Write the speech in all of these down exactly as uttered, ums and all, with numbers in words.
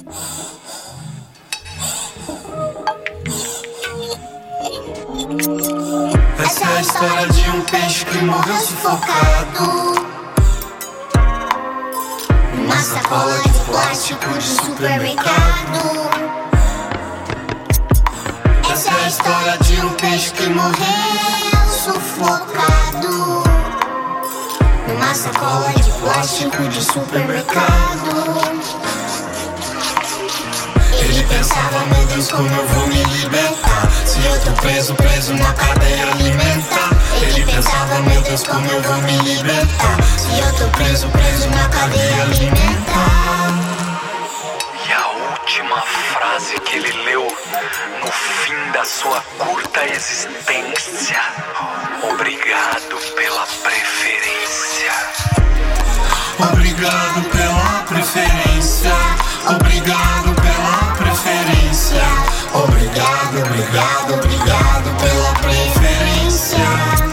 Essa é a história de um peixe que morreu sufocado numa sacola de plástico de supermercado. Essa é a história de um peixe que morreu sufocado numa sacola de plástico de supermercado. Ele pensava, meu Deus, como eu vou me libertar se eu tô preso, preso na cadeia alimentar. Ele pensava, meu Deus, como eu vou me libertar se eu tô preso, preso na cadeia alimentar. E a última frase que ele leu no fim da sua curta existência: obrigado pela preferência. Obrigado pela preferência. Obrigado pela preferência. Obrigado, obrigado, obrigado pela preferência.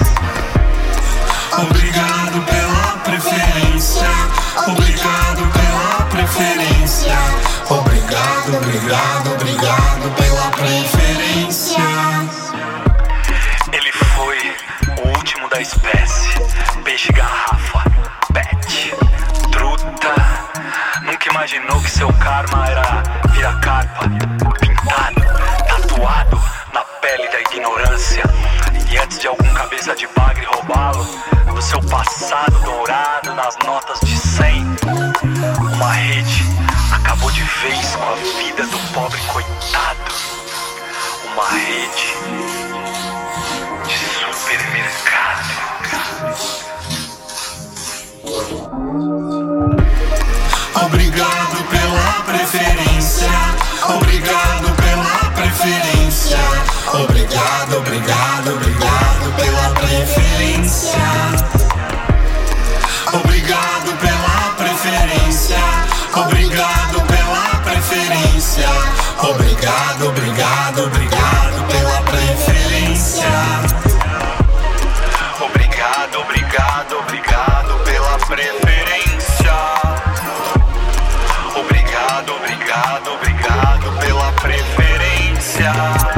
Obrigado pela preferência. Obrigado pela preferência. Obrigado, obrigado, obrigado pela preferência. Ele foi o último da espécie. Peixe garrafa, pet, truta. Nunca imaginou que seu karma era virar carpa, pintado, tatuado na pele da ignorância. E antes de algum cabeça de bagre roubá-lo do seu passado dourado nas notas de cem, uma rede acabou de vez com a vida do pobre coitado. Uma rede de supermercado. Obrigado pela preferência. Obrigado pela preferência. Obrigado, obrigado, obrigado pela preferência. Obrigado pela preferência. Obrigado pela preferência. Obrigado, obrigado, obrigado pela preferência. Obrigado, obrigado, obrigado pela preferência. Obrigado, obrigado, obrigado pela preferência.